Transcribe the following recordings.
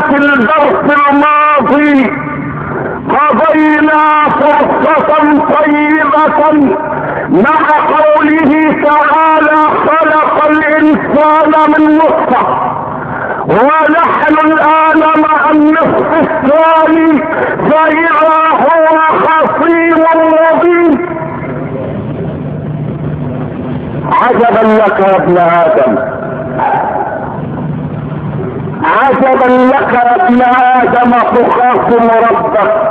في الدرس الماضي قضينا فرصة طيبة مع قوله تعالى خلق الانسان من نطفة، ونحن الان مع النصف الثاني فاذا هو خصيم مبين. عجبا لك يا ابن ادم، عجبا لك يا ابن ادم تخاصم ربك،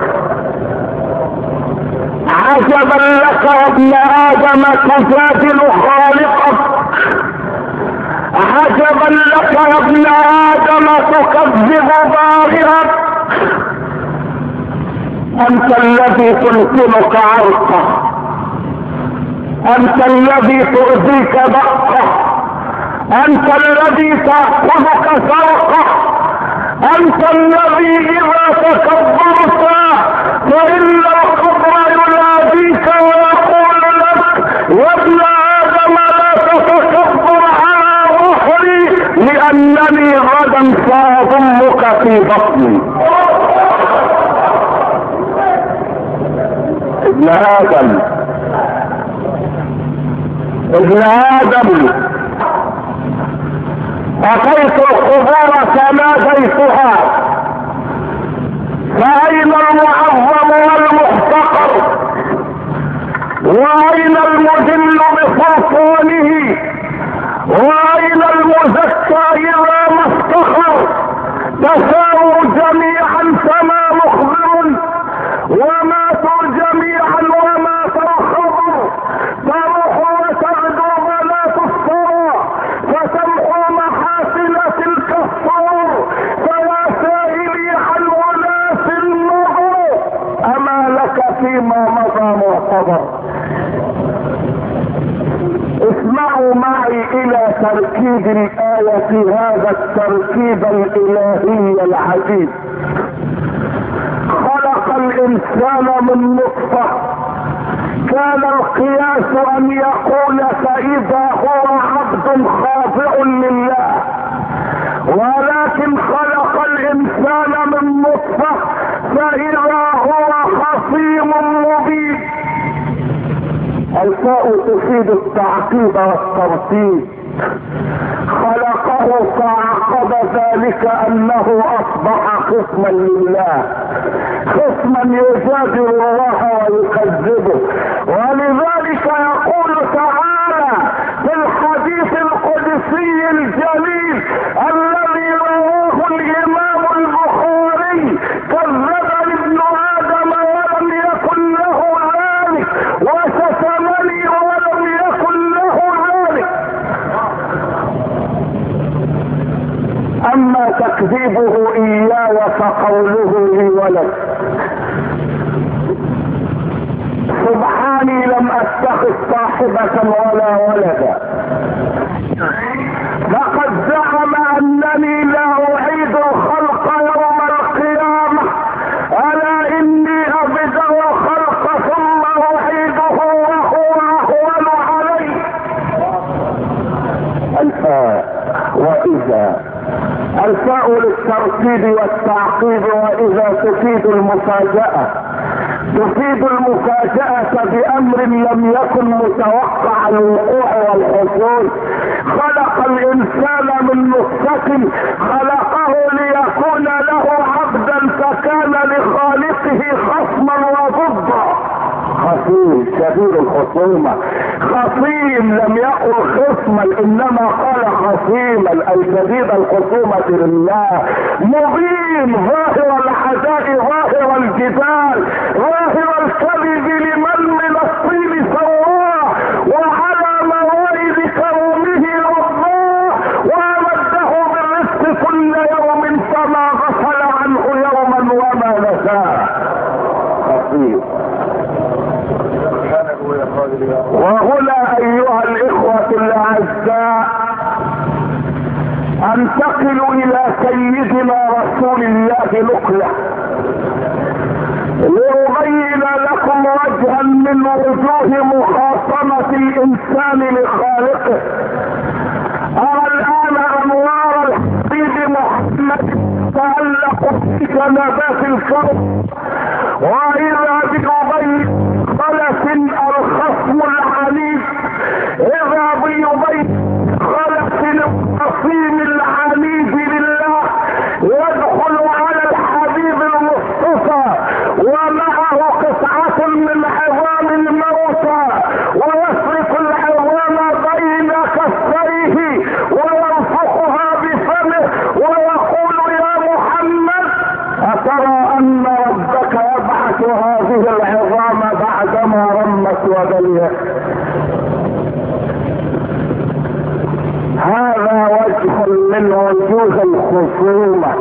عجبا لك يا ابن ادم تجادل خالقك، عجبا لك يا ابن ادم تكذب بارئك. انت الذي تلقنك عرقه، انت الذي تؤذيك بقه، انت الذي تأخذك سرقه، انت الذي اذا تكبرت فان القبر يناديك ويقول لك يا ابن ادم لا تتكبر على ظهري لانني غدا ساضمك في بطني. ابن ادم، ابن ادم، اتيت القبور فناديتها فاين المعظم والمحتقر، واين المذل بسلطانه، واين المزكى اذا ما افتخر. تساووا جميعا فما مخبر، وماتوا جميعا ومات الخبر. تروح وتغدو ولا تفطر، فتمحو محاسن تلك الصور. فيا سائلي عن اناس النظر، اما لك فيما مضى معتبر. اسمعوا معي الى تركيب الآية، هذا التركيب الالهي العجيب. خلق الانسان من نطفة، كان القياس ان يقول فاذا هو عبد خاضع لله، ولكن خلق الانسان من نطفة فاذا هو خصيم مبين. الفاء تفيد التعقيب والترتيب. خلقه فعقب ذلك انه اصبح خصما لله، خصما يجادل الله ويكذبه. ولذلك يقول تعالى في الحديث القدسي الجليل الذي رواه الامام البخاري: كذبني ابن ادم ولم يكن له ذلك، وشتمني ولم يكن له ذلك. اما تكذيبه اياي فقوله لي ولد. سبحاني لم اتخذ صاحبة ولا ولدا، لقد زعم انني لا اعيد الخلق يوم القيامة، الا اني ابدأ الخلق ثم اعيده وهو اهون علي. الفاء واذا، الفاء للترتيب والتعقيب، واذا تفيد المفاجأة، تفيد المفاجأة بأمر لم يكن متوقع الوقوع والحصول. خلق الإنسان من نطفة، خلقه ليكون له عبدا فكان لخالقه خصما وضدا. خصيم شديد الخصومة، خصيم لم يقل خصما انما قال خصيما اي شديد الخصومة لله. مبين، ظاهر العداء، ظاهر الجدال، ظاهر الكذب لمن من الطين سواه، وعلى موائد كرمه رباه، وامده بالرزق كل يوم فما غفل عنه يوما وما نساه. خصيم. وهنا ايها الاخوة الاعزاء انتقل الى سيدنا رسول الله نقلة لأبين لكم وجها من وجوه مخاصمة الانسان لخالقه. ارى الان انوار الحبيب محمد يتألق بجنبات الكون، وإذا بأبي خلف الخصم العنيف، إذا بأبي خلف الخصيم العنيف لله يدخل على الحبيب المصطفى ومعه قطعة من عظام الموتى، ويسرق العظام بين كفيه وينفخها بفمه ويقول يا محمد أترى أن ربك يبعث هذه العظام بعدما رمت وبليت؟ هذا وجه من وجوه الخصومة.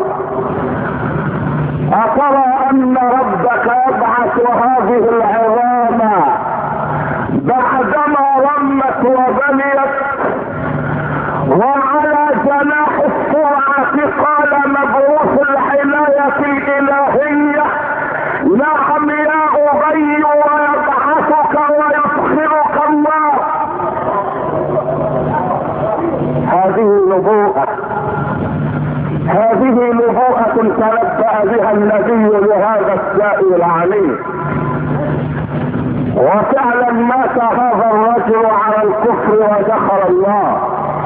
أترى أن ربك يبعث هذه العظام بعدما رمت وبليت؟ وعلى جناح السرعة قال مبعوث العناية الإلهية نعم يا أبي ويبعثك ويدخلك الله. هذه نبوءة، هذه نبوءة تنبأ بها النبي لهذا السائل العليم. وفعلا مات هذا الرجل على الكفر ودخل الله،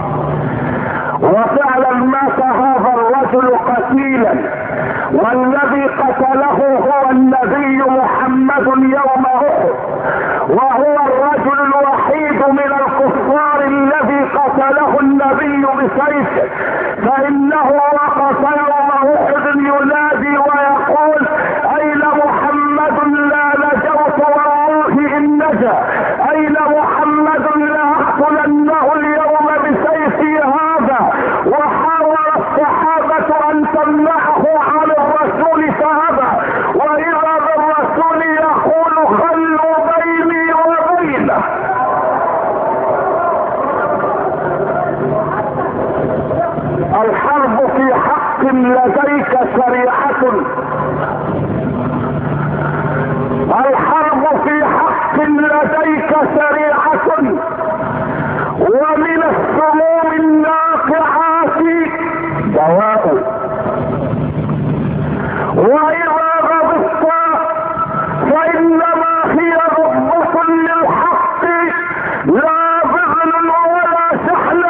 وفعلا مات هذا الرجل قتيلا، والذي قتله هو النبي محمد يوم احد، وهو الرجل الوحيد من الكفار الذي قتله النبي بسيفه، فانه وقف يوم احد ينادي ويقول اين محمد لا نجوت والله ان نجا، اين محمد لا اقتلنه اليوم بسيفي هذا. وحاول الصحابة ان تمنعه عن الرسول فابى، واذا بالرسول يقول خلوا بيني وبينه. الحرب في حق لديك شريعة، الحرب في حق لديك شريعة، ومن السموم الناقعات دواء، وإذا غضبت فإنما هي غضبة للحق لا بذل ولا سحل.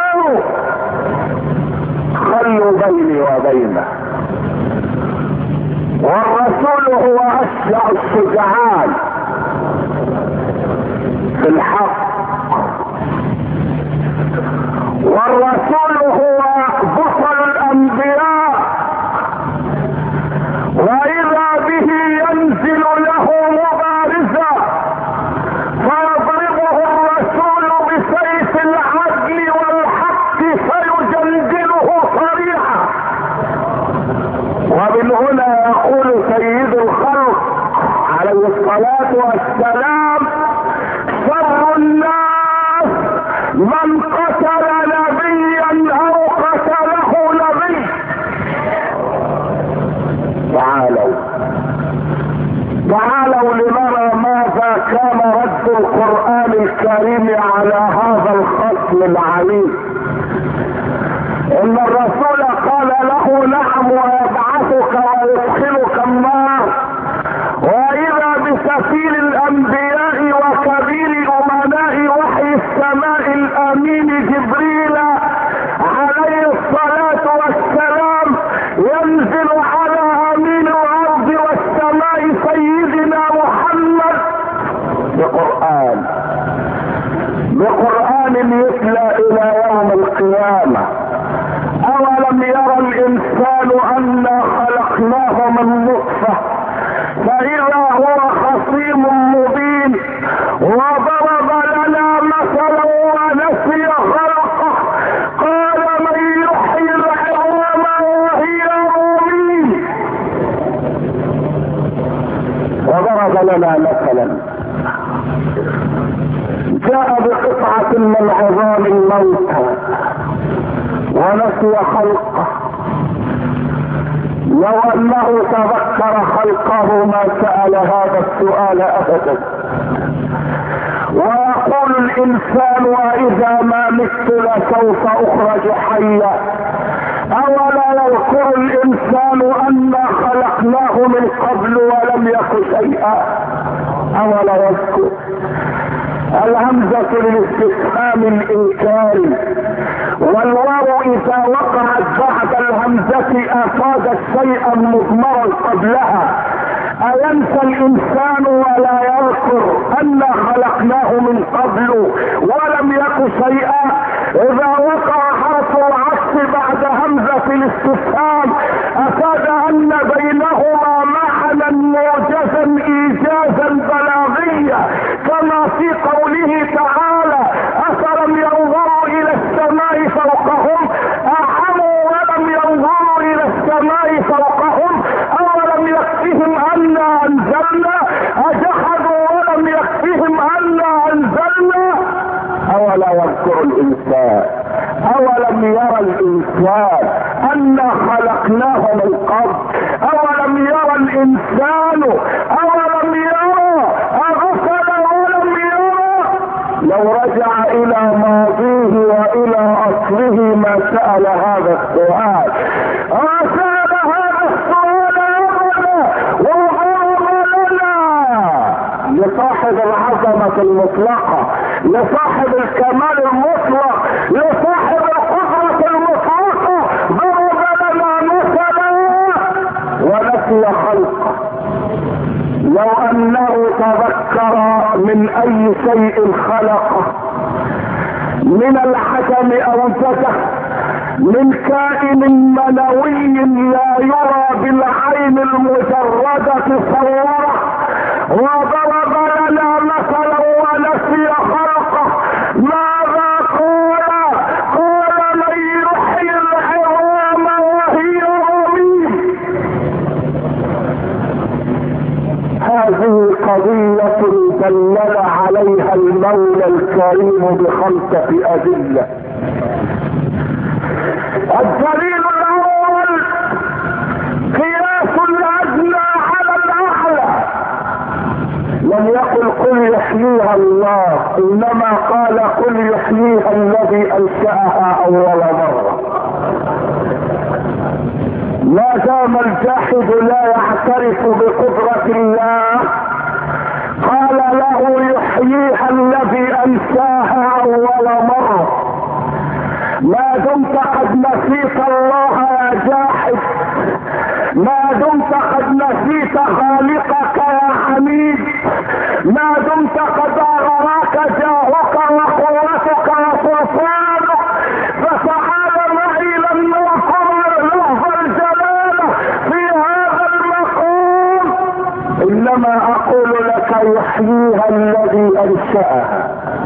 خلوا بيني وبينه. والرسول هو أشجع الشجعان في الحق، والرسول هو بطل الأنبياء، وإذا به ينزل له مبارزا فيضربه الرسول بسيف العدل والحق فيجلجله صريحا. ومن هنا يقول سيد الخلق عليه الصلاة والسلام شر الناس من قتل نبيا او قتله نبي. تعالوا لنرى ماذا كان رد القرآن الكريم على هذا الخصم العنيف. ان الرسول قال له نعم ويبعثك ويدخلك النار، واذا بسفير الانبياء وكبير امناء وحي السماء الامين جبريل عليه الصلاة والسلام ينزل على امين الارض والسماء سيدنا محمد بقرآن يتلى الى يوم القيامة. اولم يرى الانسان انا خلقناه من نطفة فاذا هو خصيم مبين، وضرب لنا مثلا ونسي خلقه قال من يحيي العظام وهي رميم. وضرب لنا مثلا جاء بقطعة من عظام الموتى ونسي خلقه. لو انه تذكر خلقه ما سأل هذا السؤال ابدا. ويقول الانسان واذا ما مت لسوف اخرج حيا. اولا يذكر الانسان من قبل ولم يك شيئا. اولا يذكر. الهمزة للاستفهام الانكاري، والواو اذا وقعت بعد الهمزة افادت شيئا مضمرا قبلها. اينسى الانسان ولا يذكر انا خلقناه من قبل ولم يك شيئا؟ اذا وقع حرف العطف بعد همزة الاستفهام افاد ان بينهما معنى موجزا ايجازا بلاغيا، كما في قوله تعالى: افلم ينظروا الى السماء فوقهم اعموا ولم ينظروا الى السماء فوقهم اولم يكفهم انا انزلنا اجحدوا ولم يكفهم انا انزلنا. اولا يذكر الانسان، اولم يرى الانسان انا خلقناه من قبل، اولم يرى الانسان، اولم يرى، اغفل ولم يرى. لو رجع الى ماضيه والى اصله ما سأل هذا السؤال، سأل هذا السؤال ابدا وغرب لنا لصاحب العظمة المطلقة، لصاحب الكمال المطلق، لصاحب القدرة المطلقة، ضرب لنا مثلا ونسي خلقه. لو انه تذكر من اي شيء خلقه، من العدم اوجده، من كائن منوي لا يرى بالعين المجردة صوره، وضرب لنا مثلا ونسي خلقه، ماذا قال؟ قال: من يحيي العظام وهي رميم. هذه قضية دلل عليها المولى الكريم بخمسة أدلة. الدليل الأول قياس الأدنى على الأعلى. لم يقل قل يحييها الله، إنما قال قل يحييها الذي أنشأها أول مرة. ما دام الجاحد لا يعترف بقدرة الله قال له يحييها الذي أنشاها أول مرة. ما دمت قد نسيت الله يا جاحد، ما دمت قد نسيت خالقك يا حميد، ما دمت قد أغراك جاهك وقوتك وسلطانك، فتعال معي لن نذكر لفظ الجلالة في هذا المقام. إنما أقول لك يحييها الذي أنشأها.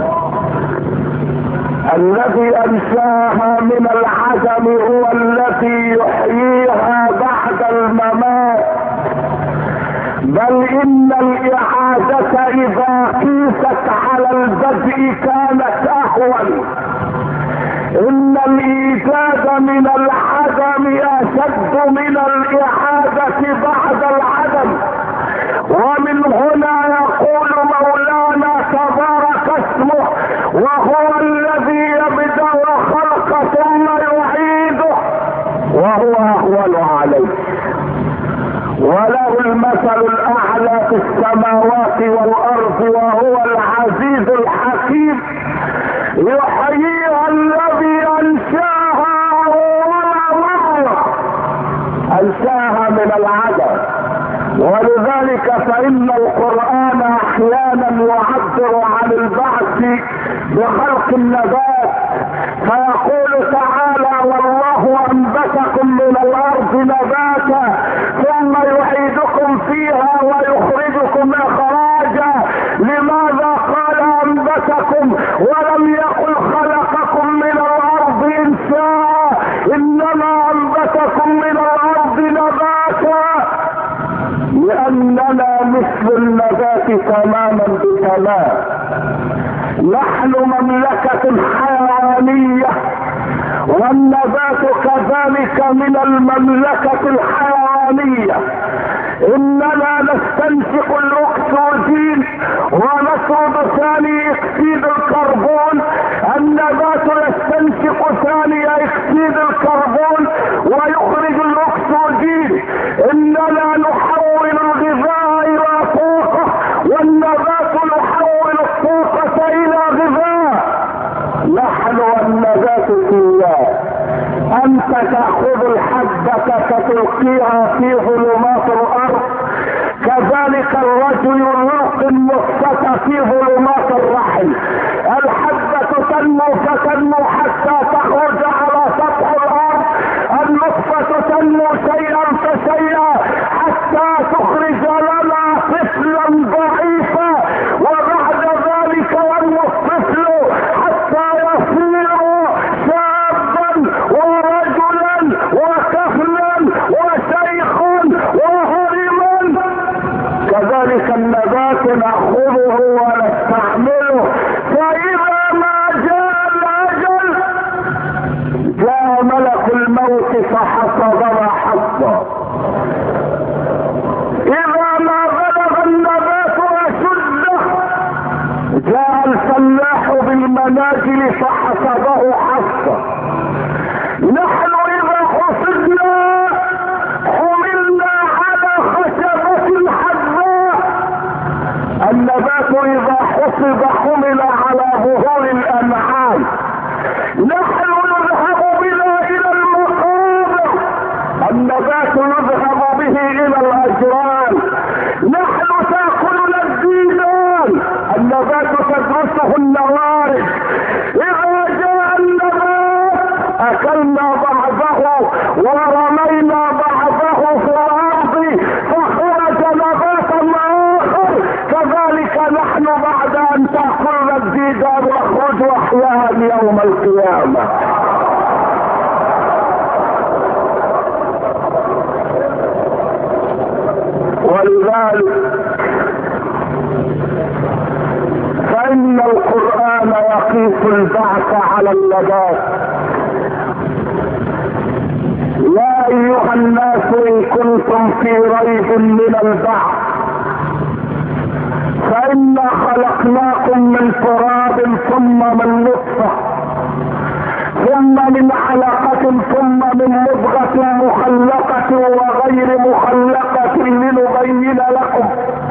الذي أنشاها من العدم هو الذي يحييها بعد الممات. بل إن الإعادة إذا قيست على البدء كانت أهون. إن الإيجاد من العدم أشد من الإعادة بعد العدم. ومن هنا يقول مولانا تبارك اسمه: وهو الذي يبدأ الخلق ثم يعيده وهو أهون عليه، وله المثل الأعلى في السماوات والأرض وهو العزيز الحكيم. يحييها الذي أنشاها أول مرة، أنشاها من العدم. ولذلك فإن القرآن أحيانا يعبر عن البعث بخلق النبات، فيقول تعالى: والله أنبتكم من الأرض نباتا ثم يعيدكم فيها ويخرجكم إخراجا. لماذا قال أنبتكم ولم يقل خلقكم من الأرض إنشاء؟ إنما أنبتكم من الأرض نباتا، لأننا مثل النبات تماما بتمام. نحن مملكة حيوانية، والنبات كذلك من المملكة الحيوانية. إننا نستنشق الأكسجين ونطرد ثاني أكسيد الكربون، النبات يستنشق ثاني أكسيد الكربون ويخرج الأكسجين. إننا نحول يلقيها في ظلمات الارض، كذلك الرجل يلقي النطفة في ظلمات الرحم. الحبة تنمو فتنمو حتى تخرج على سطح الارض، النطفة تنمو شيئا فشيئا حتى تخرج لنا طفلا ضعيفا، وبعد ذلك ينمو الطفل حتى يصير شابا ورجلا وكهلا وشيخا وهرما. كذلك النبات نأخذه ونستعمله، فإذا ما جاء الأجل جاء ملك الموت فحصدنا حصا. إذا ما بلغ النبات أشده جاء الفلاح بالمناجل فحصده حصا. نحن إذا حصدنا حملنا على خشبة حدباء، النبات إذا حصد حمل على ظهور الأنعام. نحن نذهب بنا إلى المقابر، النبات يذهب به إلى الأجران. نحن تأكلنا الديدان، النبات تدرسه النوارج. إذا جاء النبات أكلنا بعضه ورمينا بعضه في الأرض فخرج نباتا آخر. كذلك نحن بعد أن تأكلنا الديدان نخرج أحياء يوم القيامة. ولذلك فإن القرآن يقيس البعث على النبات. يا أيها الناس إن كنتم في ريب من البعث فإنا خلقناكم من تراب ثم من نطفة ثم من علقة ثم من مضغة مخلقة وغير مخلقة لنبين لكم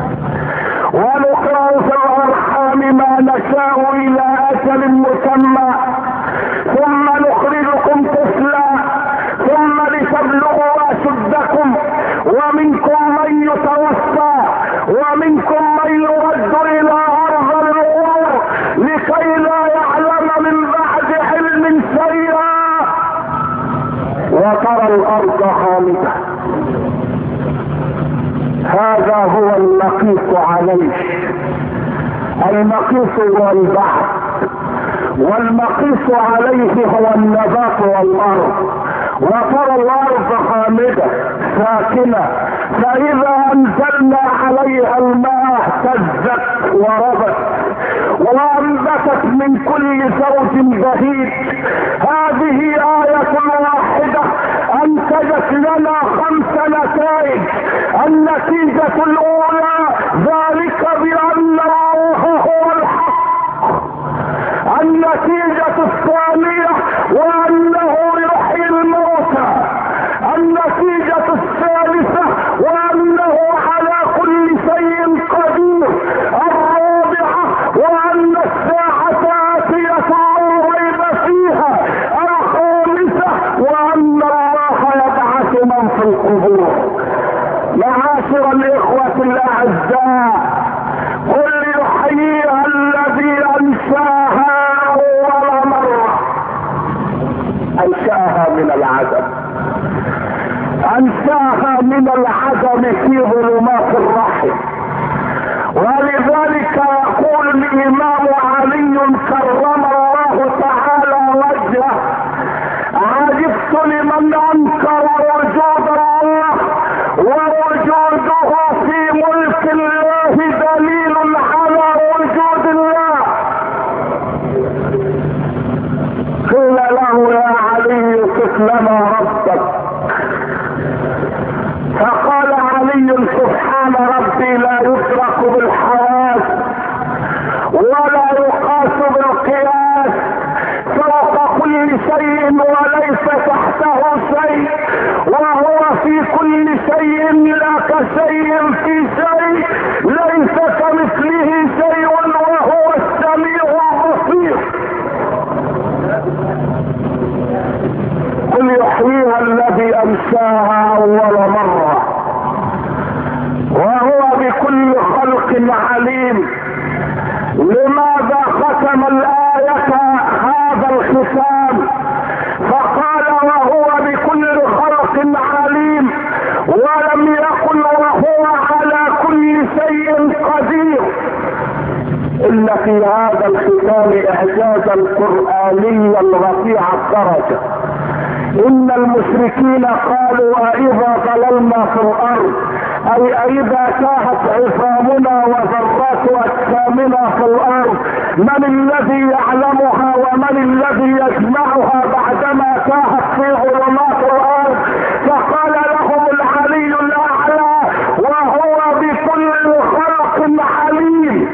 ونقر في الأرحام ما نشاء إلى أجل مسمى ثم نخرجكم طفلا ثم لتبلغوا أشدكم ومنكم من يتوفى ومنكم من يرد إلى أرض العمر لكي لا يعلم من بعد علم شيئا وترى الأرض خامدة. هذا هو المقيس عليه. المقيس هو البحر والمقيس عليه هو النبات والأرض. وترى الأرض خامدة ساكنة فإذا أنزلنا عليها الماء اهتزت وربت وأنبتت من كل زوج بهيج. هذه آية واحدة أنتجت لنا 5 نتائج. النتيجة الأولى ذلك بأن الله هو الحق. النتيجة الثانية وأنه يحيي الموتى. النتيجة الثالثة وأنه على كل شيء قدير. الرابعة وأن الساعة آتية لا ريب فيها. الخامسة وأن الله يبعث من في القبور. معاشر الإخوة الأعزاء، قل يحييها الذي أنشاها أول مرة. أنشاها من العدم، أنشاها من العدم في ظلمات الرحم. ولذلك يقول الإمام علي كرم الله تعالى وجهه: عجبت لمن أنكر وجود الله ووجوده في ملك الله دليل على وجود الله. قيل له: يا علي صف لنا ربك. فقال علي: سبحان ربي لا يدرك بالحواس ولا يقاس بالقياس، فوق كل شيء وليس تحته شيء، وهو في كل شيء لا كشيء في شيء، ليس كمثله شيء وهو السميع البصير. قل يحييها الذي انشاها اول عليم. لماذا ختم الآية هذا الختام؟ فقال وهو بكل خلق عليم، ولم يقل وهو على كل شيء قدير. إن في هذا الختام إعجازا قرآنيا رفيع الدرجة. إن المشركين قالوا أإذا ضللنا في الأرض، أي أإذا تاهت عظامنا وذرات أجسامنا في الأرض، من الذي يعلمها ومن الذي يجمعها بعدما تاهت في ظلمات الأرض؟ فقال لهم العلي الأعلى وهو بكل خلق عليم.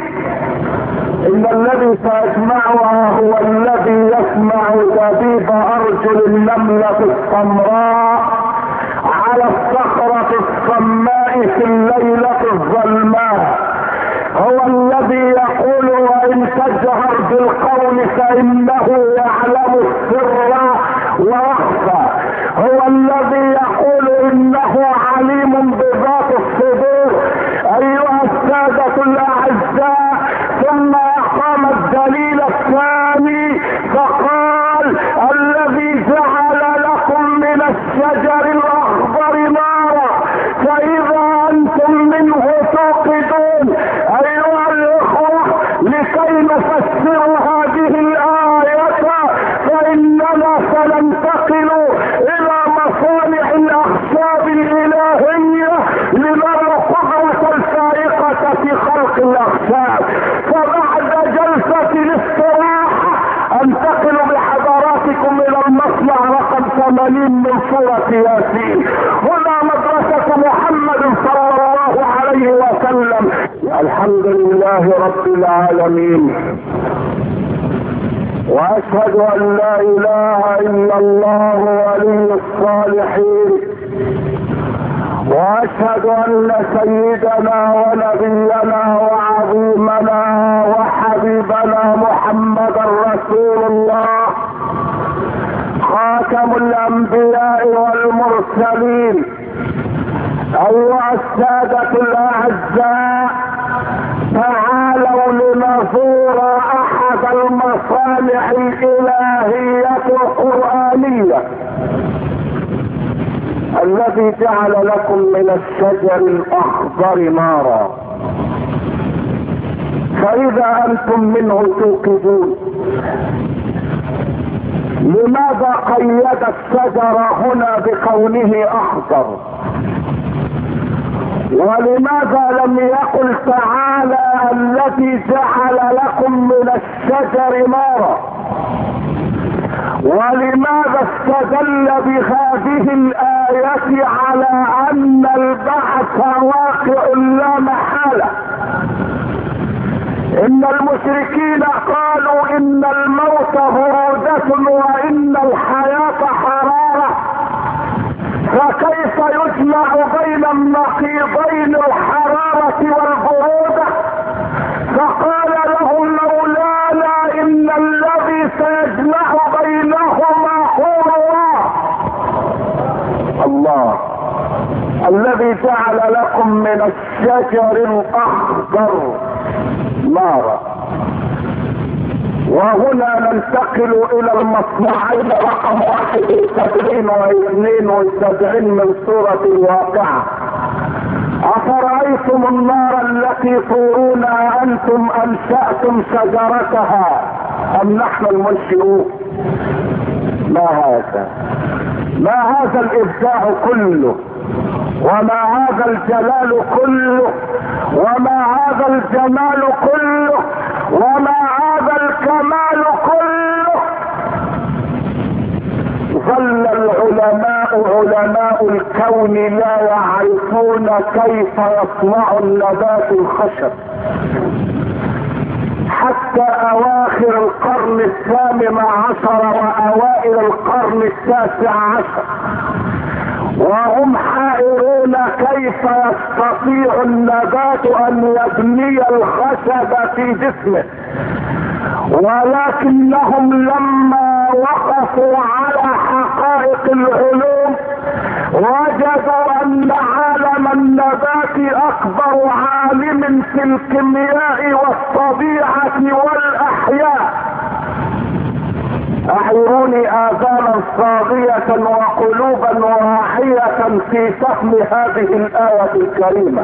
إن الذي سيجمعها هو الذي يسمع دبيب أرجل النملة السمراء على الصخرة الصماء في الليلة الظلماء. هو الذي يقول وإن تجهر بالقول فإنه يعلم السر وأخفى. هو الذي يقول إنه عليم بذات الصدور. أيها السادة الأعزاء، ثم أقام الدليل الثاني فقال الذي جعل لكم من الشجر الأخضر نارا فإذا أنتم منه توقدون. أيها الإخوة، لكي نفسر هذه الآية فإننا سننتقل إلى مصانع الأخشاب الإلهية لنرى القدرة الفائقة في خلق الأخشاب. فبعد جلسة الاستراحة انتقل بحضراتكم الى المصنع رقم 80 من سورة ياسين. هنا مدرسة محمد صلى الله عليه وسلم. الحمد لله رب العالمين، واشهد ان لا اله الا الله ولي الصالحين، واشهد ان سيدنا ونبينا وعظيمنا وحبيبنا محمدا رسول الله خاتم الانبياء والمرسلين. ايها السادة الاعزاء، تعالوا لنزور احد المصانع الالهية القرآنية الذي جعل لكم من الشجر الاخضر نارا فاذا انتم منه توقدون. لماذا قيد الشجر هنا بكونه اخضر؟ ولماذا لم يقل تعالى الذي جعل لكم من الشجر نارا؟ ولماذا استدل بهذه الآية على أن البعث واقع لا محالة؟ إن المشركين قالوا إن الموت برودة وإن الحياة حرارة، فكيف يجمع بين النقيضين الحرارة والبرودة؟ فقال لهم مولانا إن الذي سيجمع بينهما هو الله الذي جعل لكم من الشجر الأخضر نارا. وهنا ننتقل الى المصنعين رقم 71 و72 من سورة الواقعة. افرأيتم النار التي تورون انتم انشأتم شجرتها ام نحن المنشئون؟ ما هذا الابداع كله، وما هذا الجلال كله، وما هذا الجمال كله، وما هذا الكمال كله؟ ظل علماء الكون لا يعرفون كيف يصنع النبات الخشب حتى اواخر القرن 18 واوائل القرن 19، وهم حائرون كيف يستطيع النبات ان يبني الخشب في جسمه. ولكنهم لما وقفوا على حقائق العلوم وجدوا ان عالم النبات اكبر عالم في الكيمياء والطبيعة والأحياء. أعيروني آذانا صاغية وقلوبا واعية في فهم هذه الآية الكريمة.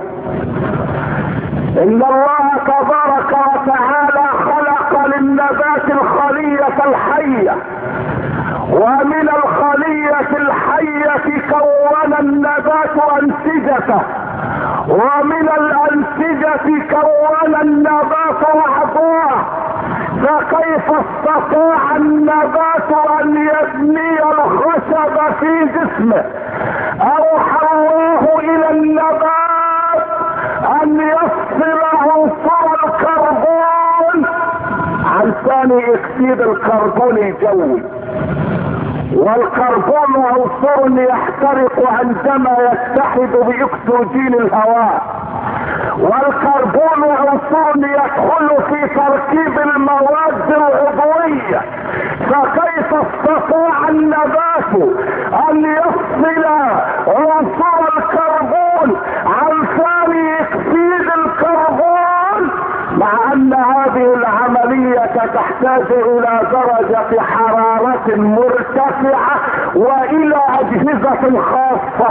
إن الله تبارك وتعالى خلق للنبات الخلية الحية، ومن الخلية الحية كون النبات أنسجته، ومن الأنسجة كون النبات أعضاء. فكيف استطاع النبات أن يبني الخشب في جسمه؟ أوحى الله إلى النبات أن يفصل عنصر الكربون عن ثاني أكسيد الكربون الجوي. والكربون عنصر يحترق عندما يتحد باكسجين الهواء، والكربون عنصر يدخل في تركيب المواد العضوية. فكيف استطاع النبات ان يفصل عنصر الكربون عن ثاني اكسيد الكربون، مع ان هذه العملية تحتاج الى درجة حرارة مرتفعة والى اجهزة خاصة؟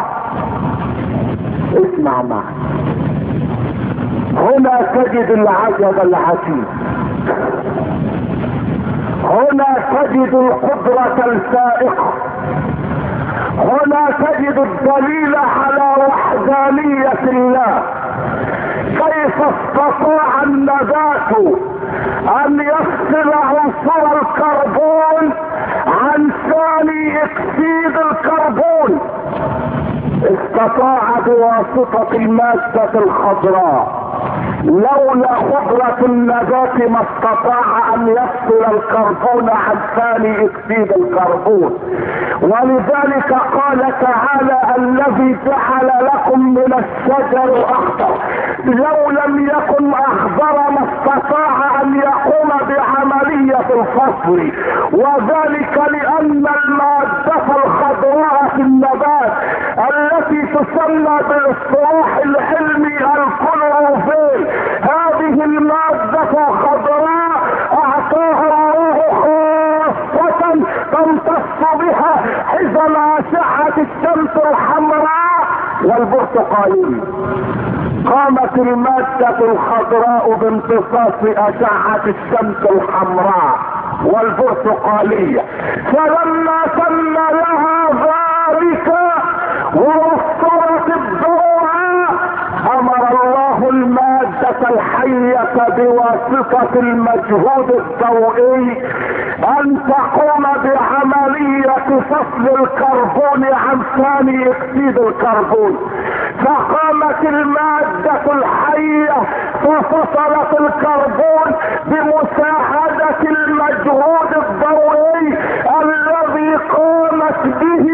اسمع معي، هنا تجد العجب العجيب، هنا تجد القدرة الفائقة، هنا تجد الدليل على وحدانية الله. كيف استطاع النبات ان يفصل عنصر الكربون عن ثاني اكسيد الكربون؟ استطاع بواسطة المادة الخضراء. لولا قدرة النبات ما استطاع ان يفصل الكربون عن ثاني اكسيد الكربون. ولذلك قال تعالى: الذي جعل لكم من الشجر الاخضر. لو لم يكن اخضر ما استطاع ان يقوم بعملية الفصل، وذلك لان المادة الخضراء في النبات التي تسمى بالاصطلاح العلمي الكلوروفيل، هذه المادة الخضراء اعطاها الله خاصة تمتص بها حزم اشعة الشمس الحمراء والبرتقالية. قامت المادة الخضراء بامتصاص اشعة الشمس الحمراء والبرتقالية، فلما تم لها ذلك ووفرت الضوء امر الله المادة الحية بواسطة المجهود الضوئي ان تقوم بعملية فصل الكربون عن ثاني اكسيد الكربون. فقامت المادة الحية ففصلت الكربون بمساعدة المجهود الضوئي الذي قامت به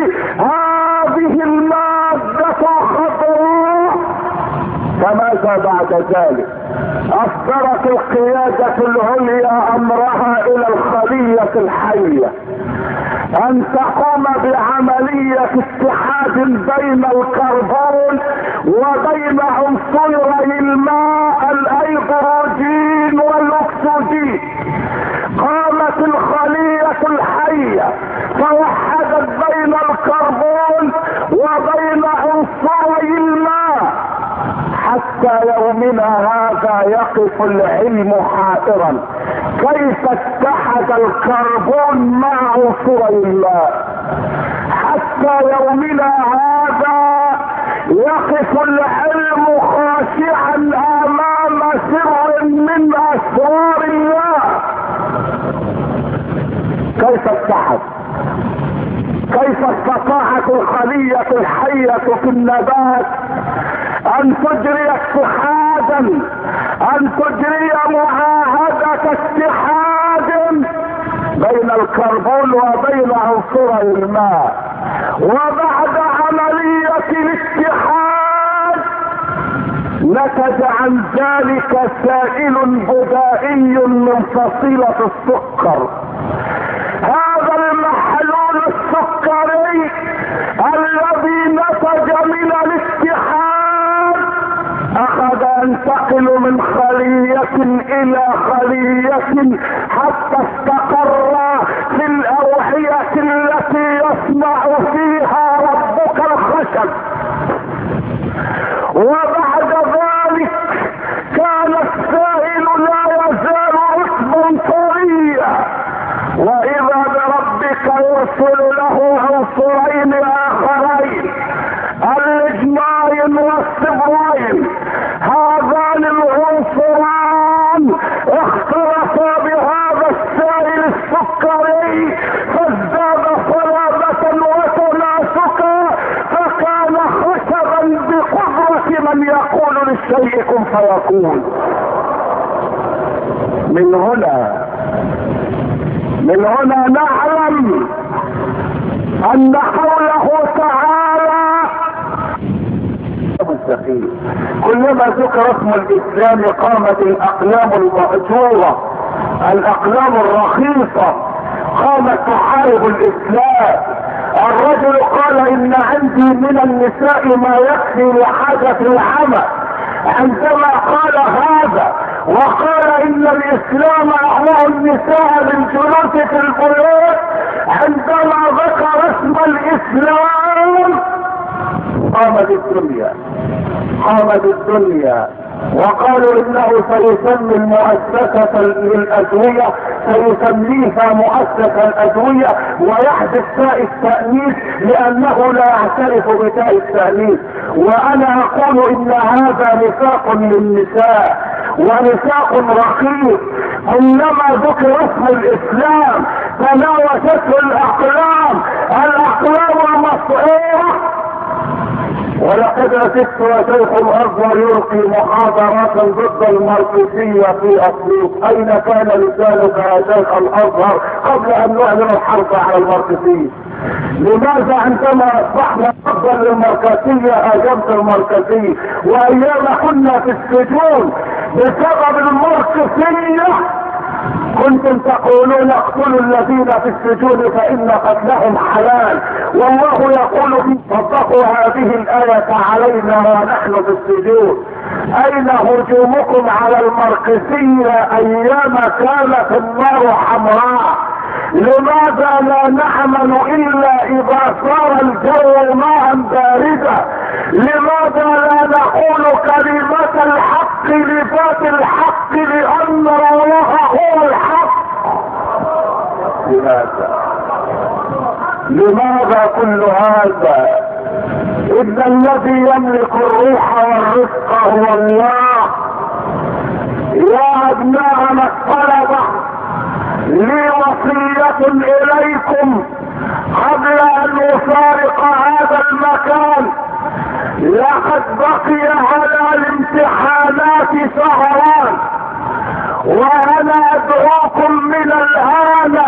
هذه المادة الخضراء. فماذا بعد ذلك؟ اصدرت القيادة العليا امرها الى الخلية الحية ان تقوم بعملية اتحاد بين الكربون وبين عنصري الماء الهيدروجين والاكسجين. قامت الخلية الحية فوحدت بين الكربون وبين عنصري الماء. حتى يومنا هذا يقف العلم حائرا كيف اتحد الكربون مع عنصري الماء. حتى يومنا هذا يقف العلم خاشعا امام سر من اسرار الله. كيف اتحد؟ كيف استطاعت الخلية الحية في النبات ان تجري اتحادا، ان تجري معاهدة اتحاد بين الكربون وبين عنصري الماء؟ وبعد عملية الاتحاد نتج عن ذلك سائل بدائي من فصيلة السكر. هذا المحلول السكري الذي نتج من الاتحاد اخذ ان ينتقل من خلية الى خلية حتى استقر في الاوعية التي يصنع فيها ربك الخشب. وبعد ذلك كان السائل لا يزال رطبا طريا، واذا بربك يرسل له عنصرين اخرين الاجمعين والصبرين. هذان العنصران اختلطا بهذا السائل السكري فازداد صلابة وتناسقا، فكان خشبا بقدرة من يقول للشيء كن فيكون. من هنا نعلم ان قوله تعالى مستقيم. كلما ذكر اسم الاسلام قامت الاقلام المأجورة، الاقلام الرخيصة قامت تحارب الاسلام. الرجل قال ان عندي من النساء ما يكفي لحاجة العمل. عندما قال هذا وقال ان الاسلام امر النساء بالجلوس في البيوت، عندما ذكر اسم الاسلام قامت الدنيا وقالوا انه سيسمي المؤسسة للادوية سيسميها مؤسسة الادوية ويحدث تاء التأنيث لانه لا يعترف بتاء التأنيث. وانا اقول ان هذا نفاق للنساء ونفاق رخيص. انما ذكر اسم الاسلام تناوشته الاقلام المصعورة. ولقد ركبت وشيخ الازهر يلقي محاضرات ضد الماركسية في اسيوط. اين كان لسانك يا شيخ الازهر قبل ان نعلن الحرب على الماركسية؟ لماذا عندما اصبحنا ضدا للماركسية اجبت الماركسية؟ وايام كنا في السجون بسبب الماركسية كنتم تقولون اقتلوا الذين في السجون فان قتلهم حلال، والله يقول طبقوا هذه الآية علينا ونحن في السجون. اين هجومكم على الماركسية ايام كانت النار حمراء؟ لماذا لا نعمل الا اذا صار الجو ماء باردا؟ لماذا لا نقول كلمة الحق لذات الحق لان الله هو الحق؟ لماذا كل هذا؟ ان الذي يملك الروح والرزق هو الله. يا ابناءنا الطلبة لي وصية اليكم قبل ان افارق هذا المكان. لقد بقي على الامتحانات شهران وانا ادعوكم من الان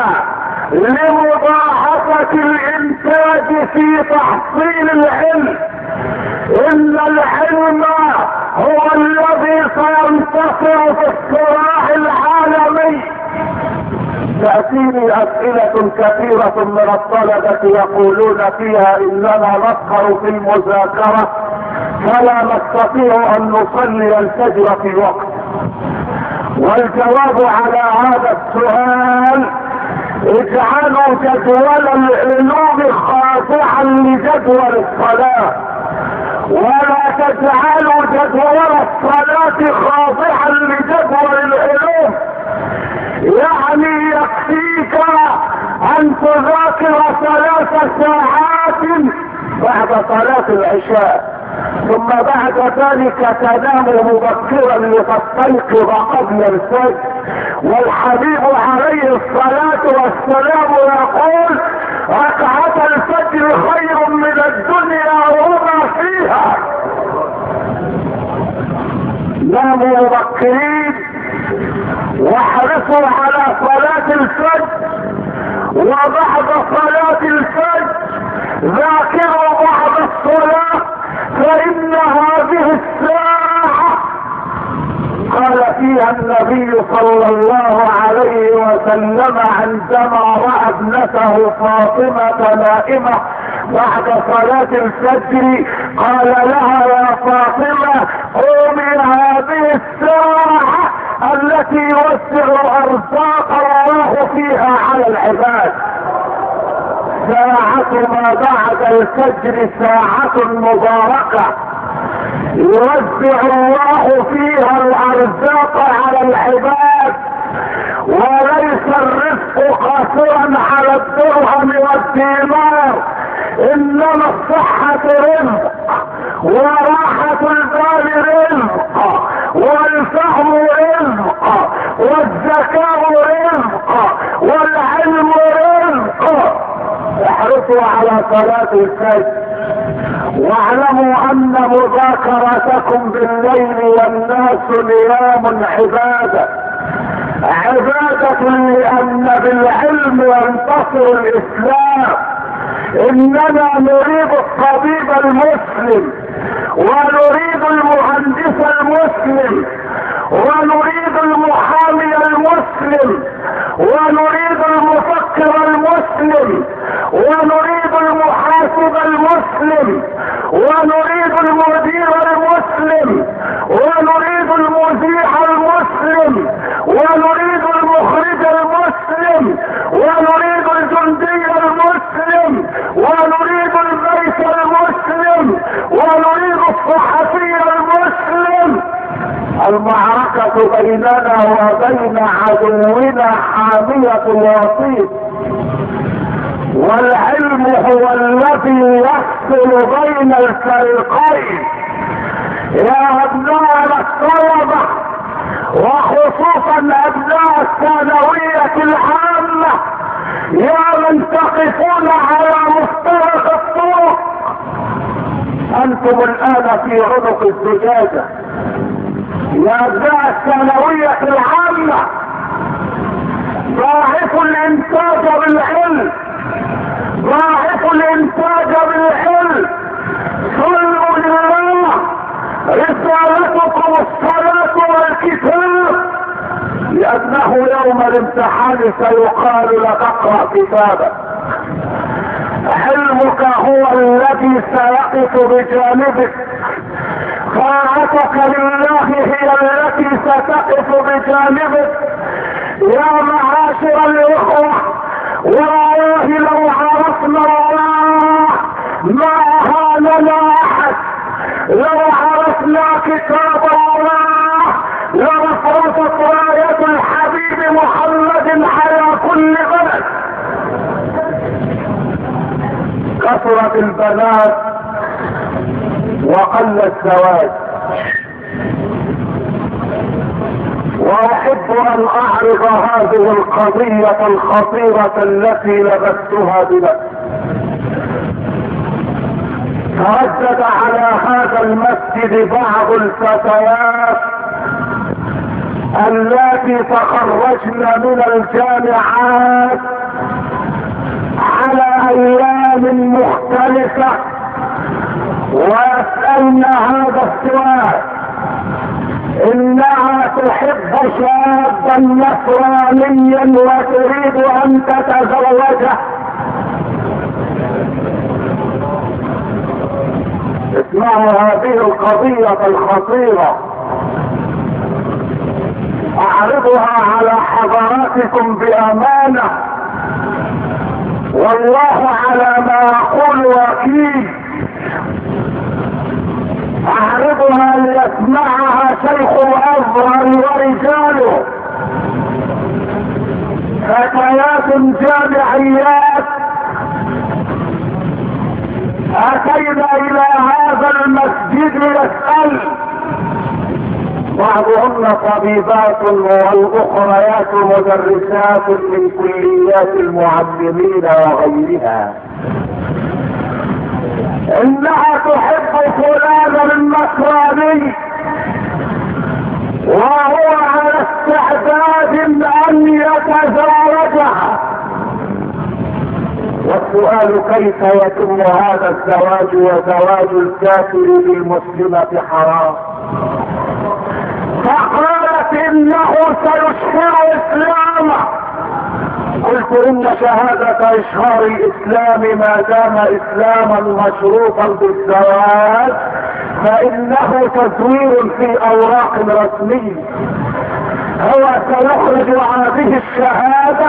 لمضاعفة الانتاج في تحصيل العلم. ان العلم هو الذي سينتصر في الصراع العالمي. تأتيني اسئلة كثيرة من الطلبة يقولون فيها اننا نسهر في المذاكرة فلا نستطيع ان نصلي الفجر في وقت. والجواب على هذا السؤال اجعلوا جدول العلوم خاضعا لجدول الصلاة، ولا تجعلوا جدول الصلاة خاضعا لجدول العلوم. يعني يكفيك ان تذاكر 3 ساعات بعد صلاة العشاء، ثم بعد ذلك تنام مبكرا لتستيقظ قبل الفجر. والحبيب عليه الصلاة والسلام يقول ركعة الفجر خير من الدنيا وما فيها. ناموا مبكرين واحرصوا على صلاة الفجر، وبعد صلاة الفجر ذاكروا بعد الصلاة، فإن هذه الساعة قال فيها النبي صلى الله عليه وسلم عندما رأى ابنته فاطمة نائمة بعد صلاة الفجر قال لها يا فاطمة قومي، هذه التي يوسع ارزاق الله فيها على العباد. ساعة ما بعد الفجر ساعة مباركة يوزع الله فيها الارزاق على العباد، وليس الرزق قاصرا على الدرهم والدينار، انما الصحة رزق، وراحة البال رزق، والفهم رزق، والذكاء رزق، والعلم رزق. احرصوا على صلاة الفجر، واعلموا ان مذاكرتكم بالليل والناس نيام عبادة، عبادة لان بالعلم ينتصر الاسلام. اننا نريد الطبيب المسلم، ونريد المهندس المسلم، ونريد المحامي المسلم، ونريد المفكر المسلم، ونريد المحاسب المسلم، ونريد المدير المسلم، ونريد المذيع المسلم، ونريد المخرج المسلم، ونريد الجندي المسلم، ونريد البيت المسلم، ونريد الصحفي المسلم. المعركة بيننا وبين عدونا حامية الوسيط، والعلم هو الذي يفصل بين الفريقين. يا ابناء الطلبة، وخصوصا ابناء الثانوية العامة، يا من تقفون على مفترق الطرق، انتم الان في عنق الزجاجة. يا ابناء الثانوية العامة، ضاعفوا الانتاج بالعلم، ضاعفوا الانتاج بالعلم. صلوا لله، رسالتكم الصلاة والكتاب، لانه يوم الامتحان سيقال لك اقرأ كتابك. علمك هو الذي سيقف بجانبك، طاعتك لله هي التي ستقف بجانبك. يا معاشر الاخوة، والله لو عرفنا الله ما هاننا احد، لو عرفنا كتاب الله لرفعت راية الحبيب محمد على كل بلد. كثرت البنات وقل الزواج، واحب ان اعرض هذه القضية الخطيرة التي لبستها بنفسي. تردد على هذا المسجد بعض الفتيات اللاتي تخرجن من الجامعات على ايام مختلفة، ويسألن هذا السؤال: انها تحب شابا نصرانيا وتريد ان تتزوجه. اسمعوا هذه القضية الخطيرة، اعرضها على حضراتكم بامانة، والله على ما اقول وكيل. اعرضها ليسمعها شيخ الازهر ورجاله. فتيات جامعيات اتينا الى هذا المسجد يسأل، بعضهن طبيبات والاخريات مدرسات من كليات المعلمين وغيرها، انها تحب فلانا النصراني وهو على استعداد ان يتزوجها. والسؤال: كيف يتم هذا الزواج وزواج الكافر بالمسلمة حرام؟ فقالت انه سيشهر اسلامه. قلت: ان شهادة اشهار الاسلام ما دام اسلاما مشروطا بالزواج فانه تزوير في اوراق رسمية. هو سيخرج هذه الشهادة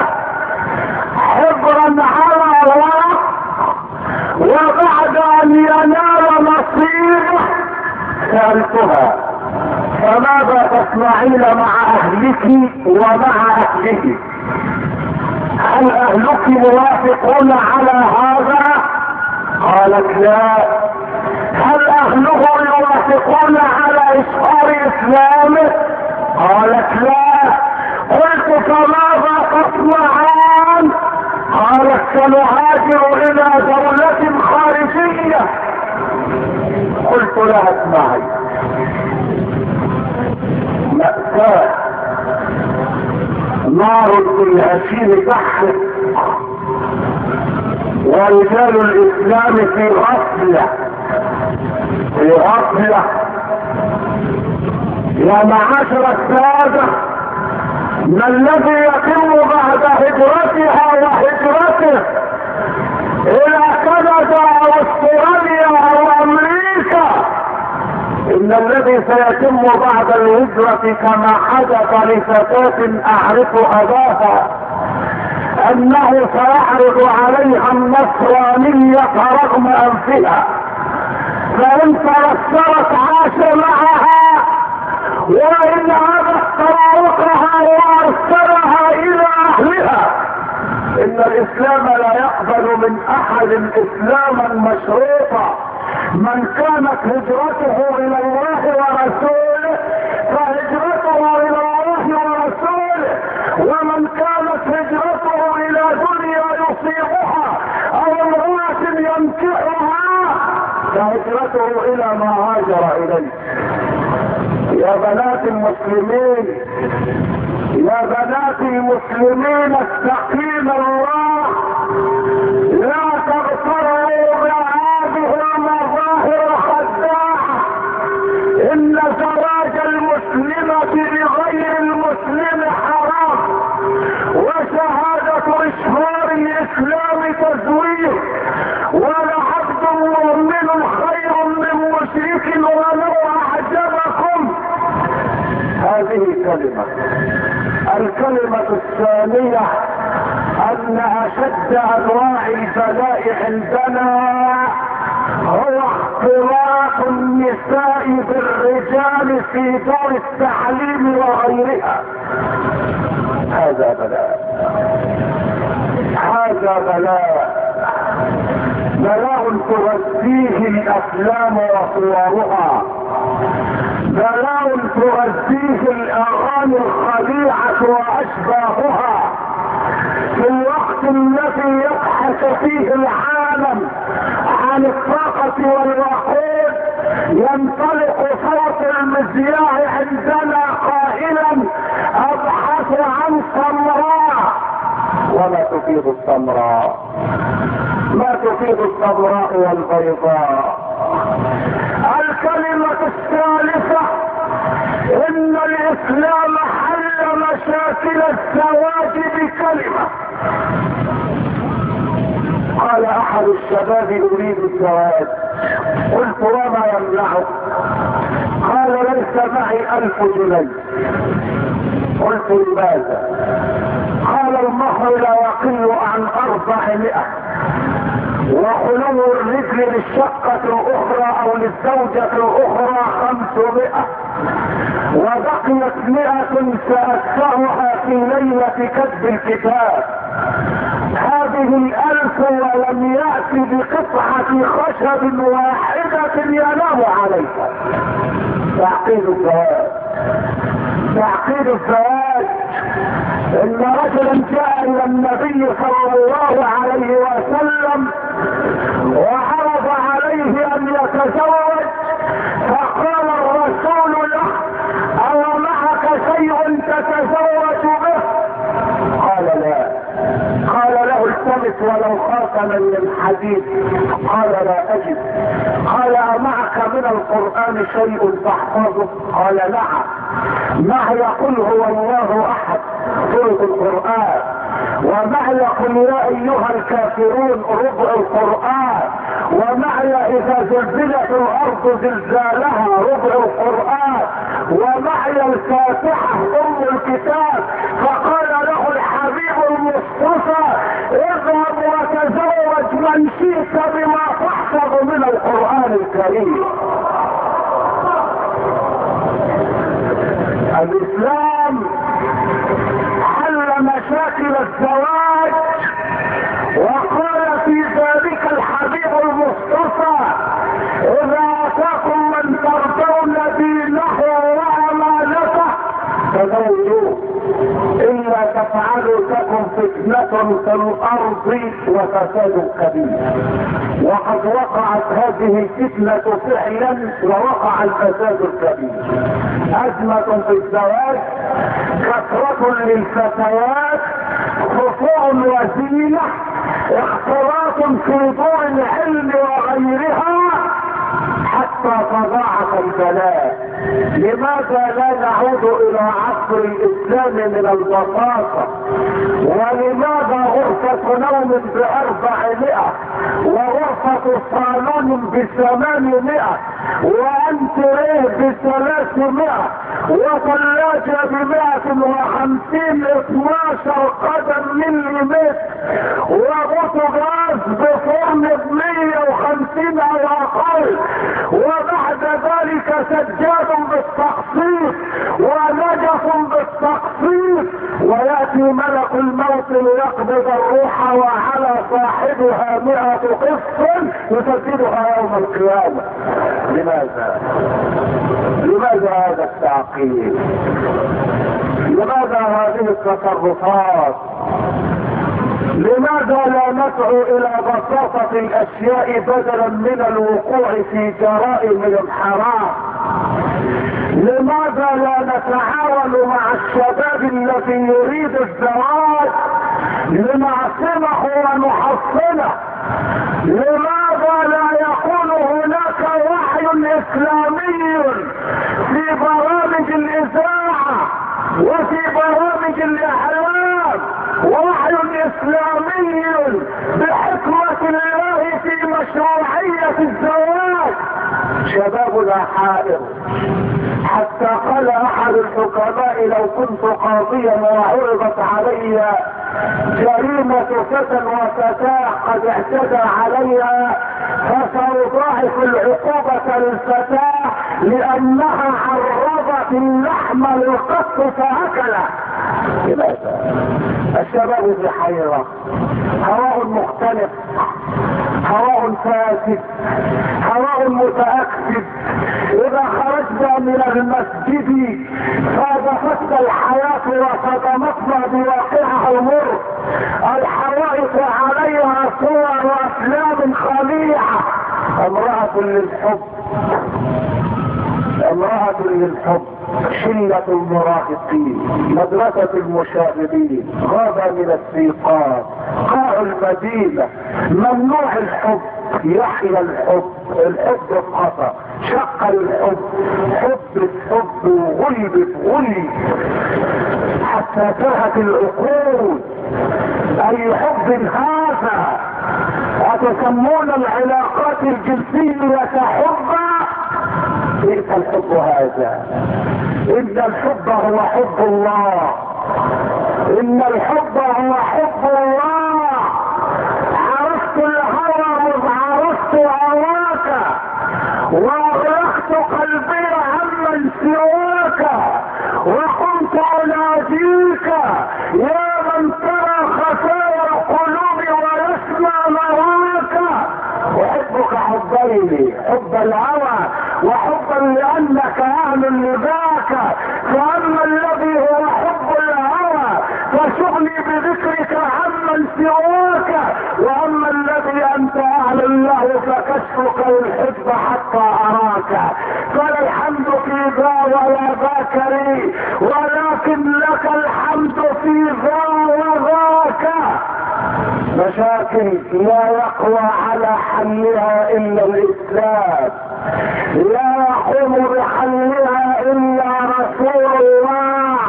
حبرا على ورق، وبعد ان ينال نصيبه سألتها فماذا تصنعين مع اهلك ومع اهله؟ هل اهلك موافقون على هذا؟ قالت لا. هل اهله يوافقون على اشهار اسلامه؟ قالت لا. قلت فماذا تصنعان؟ قالت سنهاجر الى دولة خارجية. قلت لها اسمعي، مأساة، نار في الهشيم تحرق، ورجال الاسلام في غفلة، في غفلة. يا معاشر السادة، ما الذي يتم بعد هجرتها وهجرته الى كندا او استراليا او امريكا؟ ان الذي سيتم بعد الهجرة كما حدث لفتاة اعرف اباها، انه سيعرض عليها النصرانية رغم انفها، فان تبصرت عاش معها، وان ابت طرائقها وارسلها الى اهلها. ان الاسلام لا يقبل من احد اسلاما مشروطا. من كانت هجرته الى الله ورسوله فهجرته الى الله ورسوله، ومن كانت هجرته الى دنيا يصيبها او امرأة ينكحها فهجرته الى ما هاجر اليه. يا بنات المسلمين، يا بنات المسلمين، اتقين الله، لا تغتروا بهذه المظاهر الخداعة. ان زواج المسلمة بغير المسلم حرام، وشهادة اشهار الاسلام تزوير، ولعبد مؤمن خير من مشرك ولو اعجبكم. هذه كلمة. الكلمة الثانية ان اشد انواع البلاء عندنا هو اختلاط النساء بالرجال في دور التعليم وغيرها. هذا بلاء، هذا بلاء، بلاء تغذيه الافلام وصورها، بلاء تغذيه الاغاني الخليعة واشباهها. في الوقت الذي يبحث فيه العالم عن الطاقة والوقود ينطلق صوت المذياع عندنا قائلا ابحث عن سمراء. وما تفيد السمراء؟ ما تفيد السمراء والبيضاء. الكلمة الثالثة ان الاسلام حل مشاكل الزواج بكلمة. قال احد الشباب اريد الزواج. قلت وما يمنعك؟ قال ليس معي 1000 جنيه. قلت لماذا؟ قال المهر لا يقل عن 400، وخلو الرجل للشقة الاخرى او للزوجة الاخرى 500، وبقيت 100 سأدفعها في ليلة كتب الكتاب. هذه 1000 ولم يأتي بقطعة خشب واحدة ينام عليها. تعقيد الزواج، تعقيد الزواج. ان رجلا جاء الى النبي صلى الله عليه وسلم وعرض عليه ان يتزوج، فقال الرسول له او معك شيء تتزوج به؟ قال لا. قال له التمس ولو خاتما من حديد. قال لا اجد. قال امعك من القرآن شيء تحفظه؟ قال نعم. معي قل هو الله احد سورة القرآن، ومعي قل يا ايها الكافرون ربع القرآن، ومعي اذا زلزلت الارض زلزالها ربع القرآن، ومعي الفاتحة ام الكتاب، فقال له الحبيب المصطفى اذهب وتزوج من شئت بما تحفظ من القرآن الكريم. الاسلام حل مشاكل الزواج، وقال في ذلك الحبيب المصطفى اذا اتاكم من ترضون دينه وامانته فزوجوه، الا تفعلوا تكن فتنة في الارض وفساد كبير. وقد وقعت هذه الفتنة فعلا ووقع الفساد الكبير. ازمة في الزواج، كثرة للفتيات، خصوع وزينة، اختلاط في دور العلم وغيرها، حتى تضاعف البلاء. لماذا لا نعود الى عصر الاسلام من البساطة؟ ولماذا غرفة نوم ب400 وغرفة صالون ب800 وانتريه ب300 وثلاجة ب150 12 قدم مليمتر وبوتاجاز بفرن ب150 او اقل، وبعد ذلك سجاد بالتقسيط ونجف بالتقسيط، وياتي ملك الموت ليقبض الروح وعلى صاحبها 100 قسط يسددها يوم القيامة. لماذا هذا التعقيد؟ لماذا هذه التصرفات؟ لماذا لا ندعو الى بساطة الاشياء بدلا من الوقوع في جرائم الحرام؟ لماذا لا نتعاون مع الشباب الذي يريد الزواج لنعصمه ونحصنه؟ لماذا لا يكون هناك وعي اسلامي في برامج الاذاعة وفي برامج الاعلام، وعي اسلامي بحكمة الله في مشروعية الزواج؟ شبابنا حائر، حتى قال احد الحكماء لو كنت قاضيا وعرضت علي جريمة فتى وفتاة قد اعتدى عليها فسأضاعف العقوبة للفتاة لانها عرضت اللحم للقط فاكله. لماذا؟ الشباب في حيرة، هواء مختلف، هواء فاسد، هواء متأكد. اذا خرجنا من المسجد صادفتنا الحياة وصدمتنا بواقعها المر. الحوائط عليها صور وافلام خليعة. امرأة للحب، شلة المراهقين، مدرسة المشاغبين، غابة من السيقات، قاع المدينة، ممنوع الحب، يحيى الحب اتقطع، شق الحب، حب وغلب حتى تاهت العقول. اي حب هذا؟ أتسمون العلاقات الجنسية حبا؟ كيف الحب هذا؟ ان الحب هو حب الله، ان الحب هو حب الله. عرفت الهوى مذ عرفت هواك، واغلقت قلبي عمن سواك، وقمت اناديك يا من ترى خفايا القلوب ويسمع مواك. احبك حبين، حب الهوى وحبا لانك اهل لذاك. فاما الذي هو حب الهوى فشغلي بذكرك عمن سواك، واما الذي انت اهل له فكشفك الحب حتى اراك. فلا الحمد في ذا ولا ذاك لي، ولكن لك الحمد في ذا وذاك. مشاكل لا يقوى على حلها الا الاسلام، لا يقوم بحلها الا رسول الله،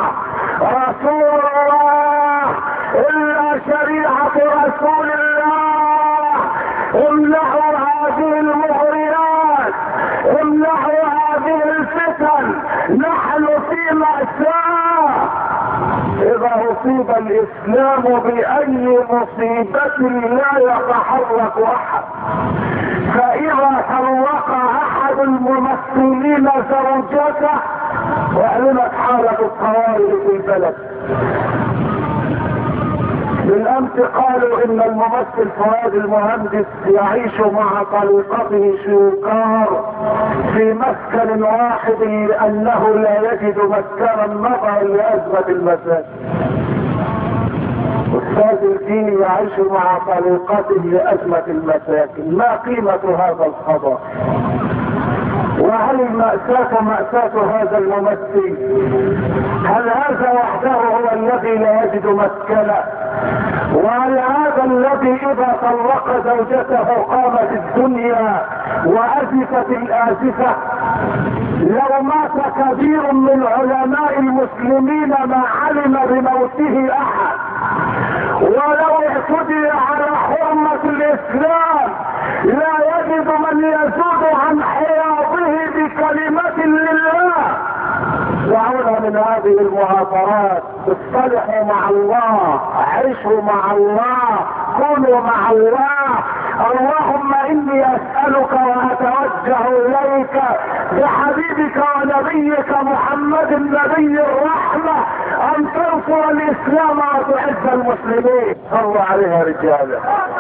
الا شريعة رسول الله. امنعوا هذه المغريات، امنعوا هذه الفتن. نحن فيما يصيب الاسلام باي مصيبة لا يتحرك احد. فاذا طلق احد الممثلين زوجته واعلنت حالة الطوارئ في البلد. بالامس قالوا ان الممثل فؤاد المهندس يعيش مع طليقته شوكار في مسكن واحد لانه لا يجد مسكنا نظرا لازمة المساكن. استاذ الدين يعيش مع طليقته لازمة المساكن. ما قيمة هذا القضاء؟ وهل المأساة مأساة هذا الممثل؟ هل هذا وحده هو الذي لا يجد مسكنا؟ وهل هذا الذي اذا طلق زوجته قامت الدنيا وازفت الازفة؟ لو مات كبير من علماء المسلمين ما علم بموته احد، ولو اعتدي على حرمة الاسلام لا يجد من يزود عن حياضه بكلمة لله. دعونا من هذه المهاترات، اصطلحوا مع الله، عيشوا مع الله، كونوا مع الله. اللهم اني اسألك واتوجه اليك بحبيبك ونبيك محمد النبي الرحمة ان تنصر الاسلام وتعز المسلمين. صلوا عليها رجالا.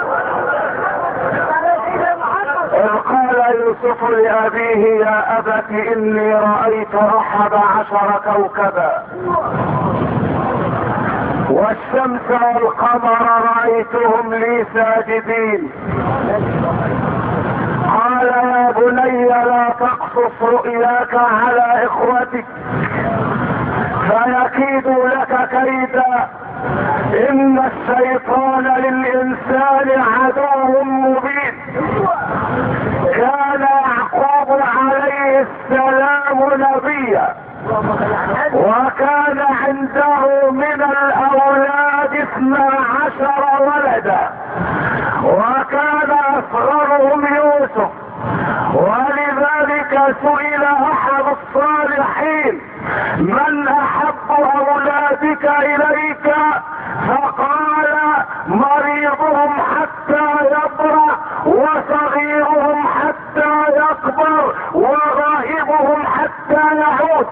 إذ قال يوسف لأبيه يا أبت إني رأيت 11 كوكبا والشمس والقمر رأيتهم لي ساجدين. قال يا بني لا تقصص رؤياك على إخوتك فيكيدوا لك كيدا إن الشيطان للإنسان عدو مبين. كان يعقوب عليه السلام نبيا وكان عنده من الأولاد 12 ولدا وكان أصغرهم يوسف. ولذلك سئل أحد الصالحين من أحب أولادك إليك؟ فقال مريضهم حتى يبرأ وصغيرهم حتى يكبر وغائبهم حتى يعود.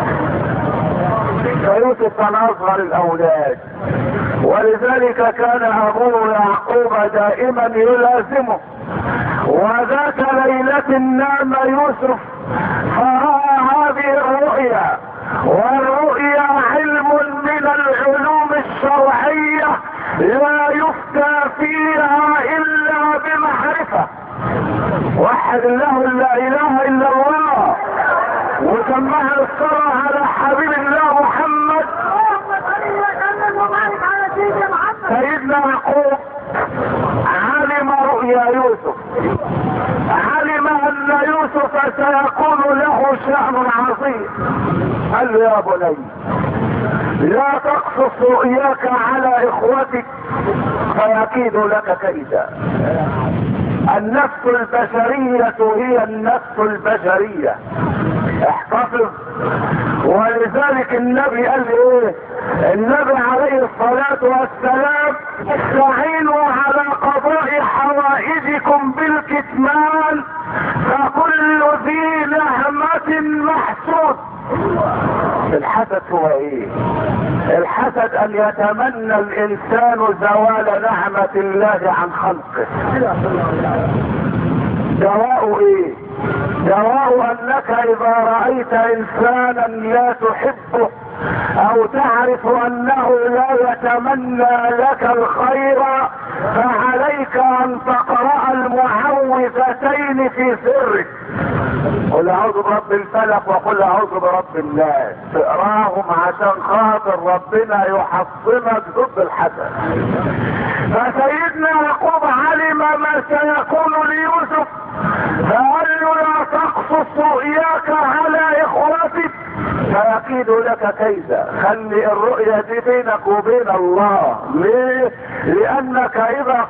فيوسف كان أصغر الأولاد، ولذلك كان أبوه يعقوب دائما يلازمه. وذات ليلة نام يوسف فرأى هذه الرؤيا، والرؤيا علم من العلوم الشرعية لا يفتى فيها إلا بمعرفة. وحد الله لا إله إلا الله وسمعها الصلاة على حبيب الله محمد. سيدنا يعقوب علم رؤيا يوسف، علم ان يوسف سيكون له شأن عظيم. قال له يا بني لا تقصص رؤياك على اخوتك فيكيدوا لك كيدا. النفس البشرية هي النفس البشرية، احتفظ. ولذلك النبي قال ايه؟ النبي عليه الصلاة والسلام استعينوا على قضاء حوائجكم بالكتمان فكل ذي نعمة محسود. الحسد هو ايه؟ الحسد ان يتمنى الانسان زوال نعمة الله عن خلقه. دواء ايه؟ دواء انك اذا رأيت انسانا لا تحبه او تعرف انه لا يتمنى لك الخير فعليك ان تقرأ المعوذتين في سرك. قل اعوذ برب الفلق وقل اعوذ برب الناس. اقراهم عشان خاطر ربنا يحصنك ضد الحسد. فسيدنا يعقوب علم ما سيكون ليوسف فقال له لا تقصص رؤياك على اخوتك فيكيد لك كيدا. خلي الرؤية دي بينك وبين الله. ليه؟ لانك اذا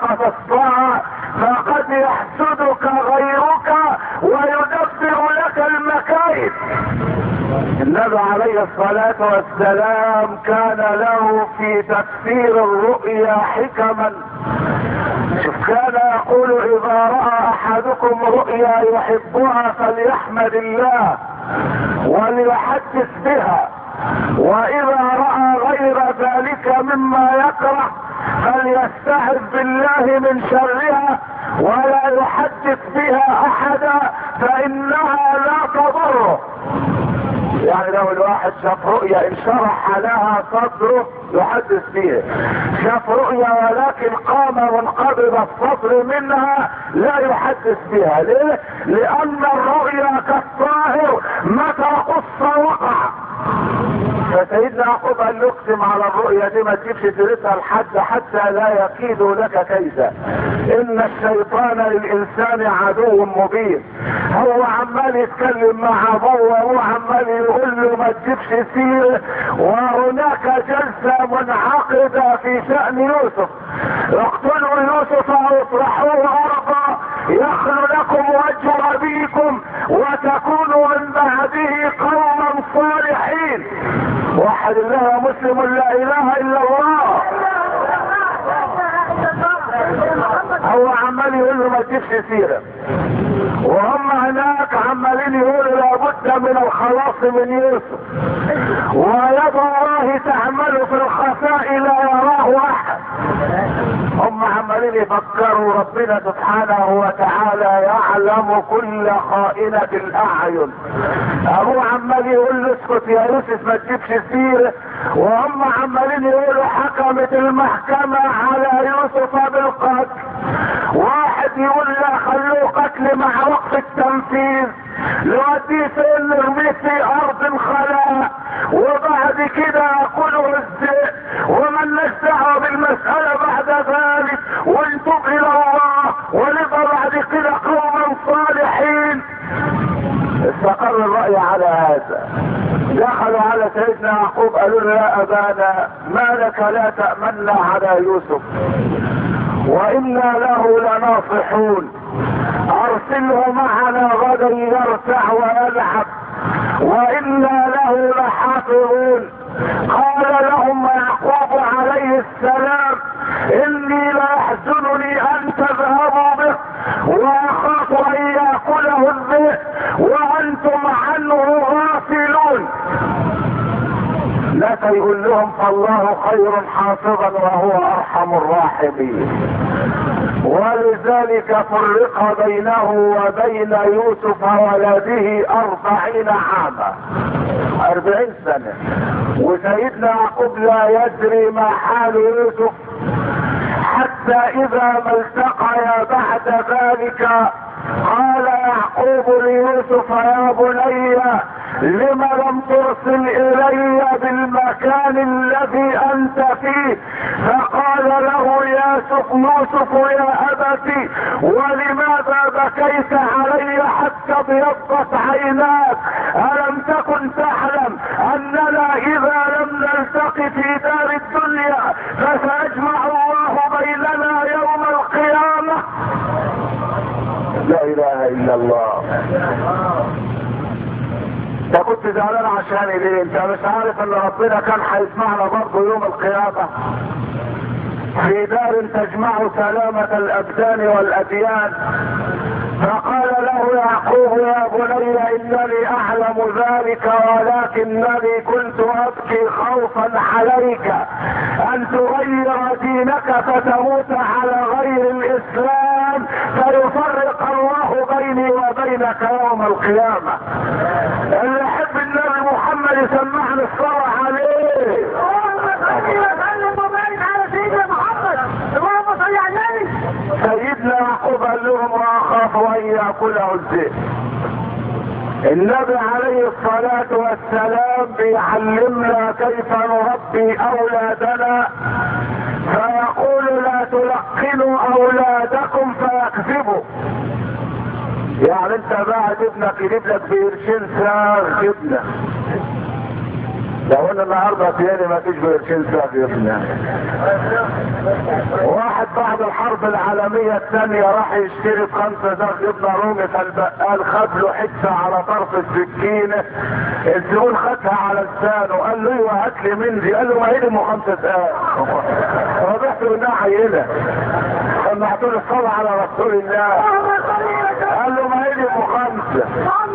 قصصتها فقد يحسدك غيرك ويدبر لك المكائد الليل. النبي عليه الصلاة والسلام كان له في تفسير الرؤيا حكما. كان يقول اذا رأى احدكم رؤيا يحبها فليحمد الله وليحدث بها، واذا رأى غير ذلك مما يكره فليستعذ بالله من شرها ولا يحدث بها احدا فانها لا تضره. يعني لو الواحد شاف رؤيا انشرح لها صدره يحدث فيها، شاف رؤيا ولكن قام منقبض الصدر منها لا يحدث بها. ليه؟ لان الرؤيا كالطاهر متى قص وقع. فسيدنا يعقوب قال له اقسم على الرؤيا دي ما تجيبش ترثها لحد حتى لا يكيد لك كيدا، ان الشيطان للانسان عدو مبين. هو عمال يتكلم مع ابوه وهو عمال يقول له ما تجيبش سيره، وهناك جلسه منعقده في شان يوسف، اقتلوا يوسف او اطرحوه ارضا يخلو لكم وجه ابيكم وتكونوا من بعده قوما صالحين. وحد الله مسلم لا اله الا الله. هو عمال يقول له ما تجيبش سيره، وهم هناك عمالين يقولوا لابد من الخلاص من يوسف، ويد الله تعمل في الخفاء لا يراه احد. هم عمالين يفكروا ربنا سبحانه وتعالى يعلم كل خائنة الاعين. ابوه عمال يقول له اسكت يا يوسف ما تجيبش سيره، وهم عمالين يقولوا حكمت المحكمة على يوسف بالقتل. واحد يقول لا خلوه قتل مع وقت التنفيذ، نوديه فين نرميه في ارض خلاء وبعد كده ياكله الذئب ومن دعوه بالمسألة بعد ذلك ونتوب الى الله ونبقى بعد كده قوما صالحين. استقر الرأي على هذا. دخلوا على سيدنا يعقوب قالوا له يا ابانا ما لك لا تأمنا على يوسف وإنا له لناصحون، ارسله معنا غدا يرتع ويلعب وإنا له لحافظون. قال لهم يعقوب عليه السلام إني ليحزنني أن تذهبوا به وأخاف أن يأكله الذئب وأنتم عنه غافلون. لا يقول لهم فالله خير حافظا وهو أرحم الراحمين. ولذلك فرق بينه وبين يوسف ولده 40 عاما، 40 سنة. وسيدنا يعقوب لا يدري ما حال يوسف حتى اذا ما التقيا بعد ذلك قال يعقوب ليوسف يا بني لم لم ترسل الي بالمكان الذي انت فيه؟ فقال له يوسف يا ابتي ولماذا بكيت علي حتى ابيضت عيناك؟ الم تكن تعلم اننا اذا لم نلتقي في دار الدنيا فسيجمع الله بيننا يوم القيامة؟ لا اله الا الله. انت كنت زعلان عشان ليه؟ انت مش عارف ان ربنا كان هيسمعنا برضه يوم القيامة في دار تجمع سلامة الابدان والاديان. فقال له يعقوب يا بني انني اعلم ذلك ولكنني كنت ابكي خوفا عليك ان تغير دينك فتموت على غير الاسلام فيفرق الله بيني وبينك يوم القيامة. اللي يحب النبي محمد يسمعني الصلاة عليه. سيدنا يعقوب قال لهم واخاف ان ياكله الذئب. النبي عليه الصلاة والسلام بيعلمنا كيف نربي اولادنا، فيقول لا تلقنوا اولادكم فيكذبوا. يعني انت بعد ابنك يجيب لك بقرشين ساغ جبنه لو انا النهارده تاني ما فيش قرشين ساقي. واحد بعد الحرب العالمية الثانية راح يشتري ب5 زغ جبنة رومي، فالبقال خد له حتة على طرف السكينة، الزبون خدها على لسانه، قال له ايوه هات لي من دي، قال له ما هي دي ام 5 دقايق. ربحت منها عينة، سمعت له الصلاة على رسول الله، قال له ما هي دي ام 5.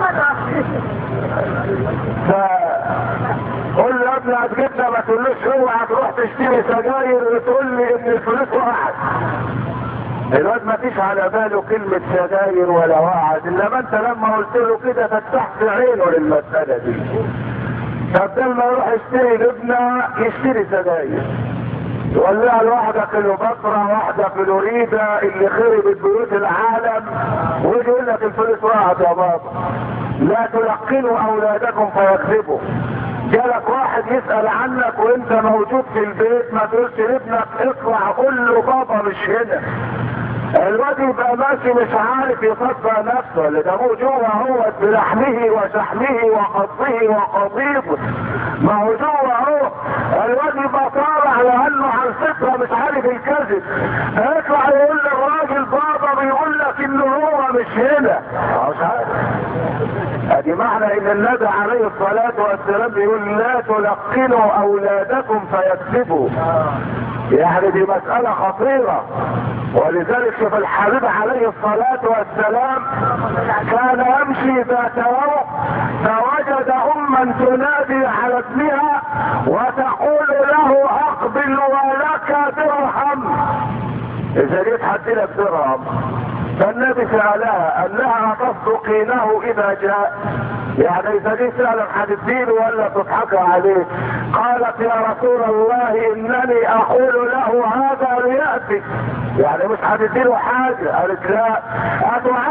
قول له يا ابني هتجيبنا، ما تقولوش اوعى تروح تشتري سجاير وتقول لي ان الفلوس وقعت. الواد ما فيش على باله كلمة سجاير ولا وقعت، انما انت لما قلت له كده فتحت عينه للمسألة دي. فبدل ما يروح يشتري جبنة يشتري سجاير، يولع الواحدة كليوباترا، واحدة فلوريدا اللي خربت بيوت العالم، ويجي يقول لك الفلوس وقعت يا بابا. لا تلقنوا اولادكم فيكذبوا. جالك واحد يسأل عنك وانت موجود في البيت، ما تقولش لابنك اطلع قول له بابا مش هنا. الواد يبقى ماشي مش عارف يصدق نفسه، اللي جابوه جوه هو بلحمه وشحمه وقصه وقضيبه، ما هو جوه هو. الواد يبقى طالع لانه على الفطره مش عارف الكذب، يطلع يقول للراجل بابا بيقول لك انه هو مش هنا، مش عارف. ادي معنى ان النبي عليه الصلاه والسلام بيقول لا تلقنوا اولادكم فيكذبوا. يعني دي مسألة خطيرة، ولذلك شوف الحبيب عليه الصلاة والسلام كان يمشي ذات يوم فوجد أما تنادي على ابنها وتقول له أقبل ولك درهم. إذا جيت حد لك درهم، فالنبي سألها قال لها تصدقينه إذا جاء؟ يعني إذا جيت فعلا هتديله ولا تضحك عليه؟ قالت يا رسول الله إنني أقول له هذا ليأتي، يعني مش هتديله حاجة. قالت لا،